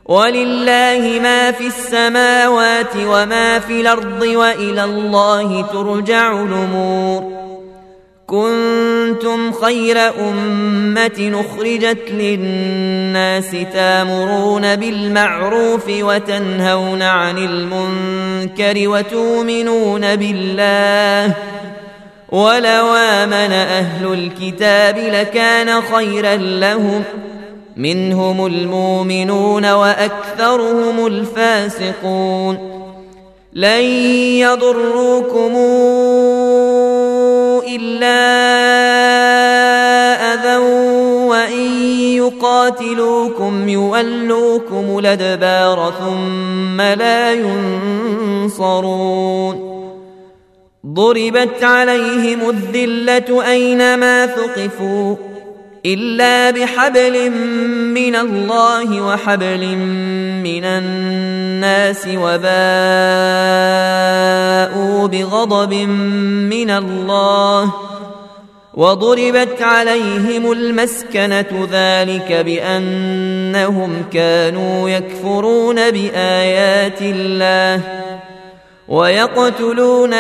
ولله ما في السماوات وما في الأرض وإلى الله ترجع الأمور. كنتم خير أمة أخرجت للناس تأمرون بالمعروف وتنهون عن المنكر وتؤمنون بالله، ولو آمن أهل الكتاب لكان خيرا لهم، منهم المؤمنون وأكثرهم الفاسقون. لن يضروكم إلا أذى وإن يقاتلوكم يولوكم الأدبار ثم لا ينصرون. ضربت عليهم الذلة أينما ثقفوا إلا بحبل من الله وحبل من الناس وباءوا بغضب من الله وضربت عليهم المسكنة ذلك بأنهم كانوا يكفرون بآيات الله ويقتلون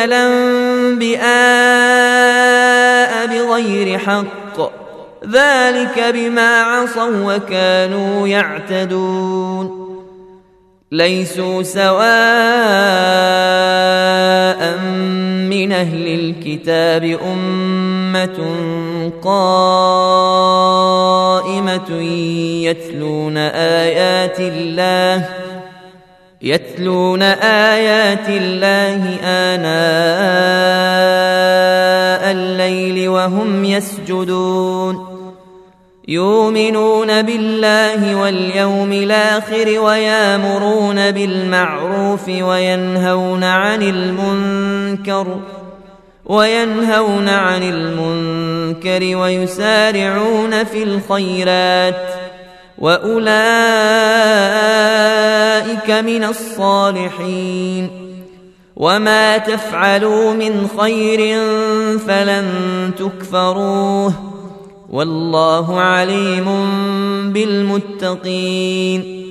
الأنبياء بغير حق، ذلك بما عصوا وكانوا يعتدون. ليسوا سواء من أهل الكتاب أمة قائمة يتلون آيات الله آناء الليل وهم يسجدون، يؤمنون بالله واليوم الآخر ويأمرون بالمعروف وينهون عن المنكر ويسارعون في الخيرات وأولئك من الصالحين. وما تفعلوا من خير فلن تكفروه والله عليم بالمتقين.